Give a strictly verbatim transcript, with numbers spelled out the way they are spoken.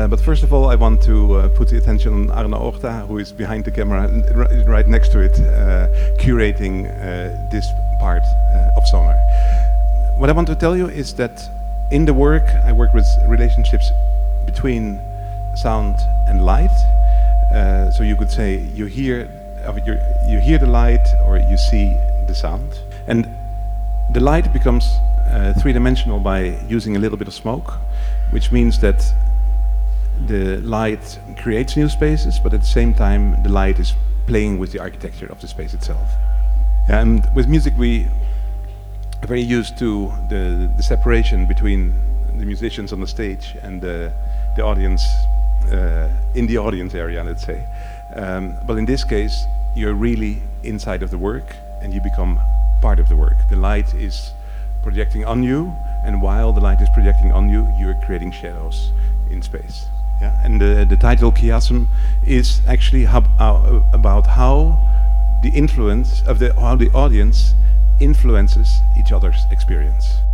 but first of all, I want to uh, put the attention on Arne Oorta, who is behind the camera, r right next to it, uh, curating uh, this part uh, of Sonar. What I want to tell you is that in the work, I work with relationships between sound and light. Uh, so you could say you hear, uh, you hear the light or you see the sound. And the light becomes uh, three-dimensional by using a little bit of smoke, which means that the light creates new spaces, but at the same time the light is playing with the architecture of the space itself. And with music we are very used to the, the separation between the musicians on the stage and the, the audience uh, in the audience area, let's say. Um, but in this case you're really inside of the work and you become part of the work. The light is projecting on you, and while the light is projecting on you, you're creating shadows in space. Yeah? And the, the title Chiasm is actually hub, uh, about how the influence of the, how the audience influences each other's experience.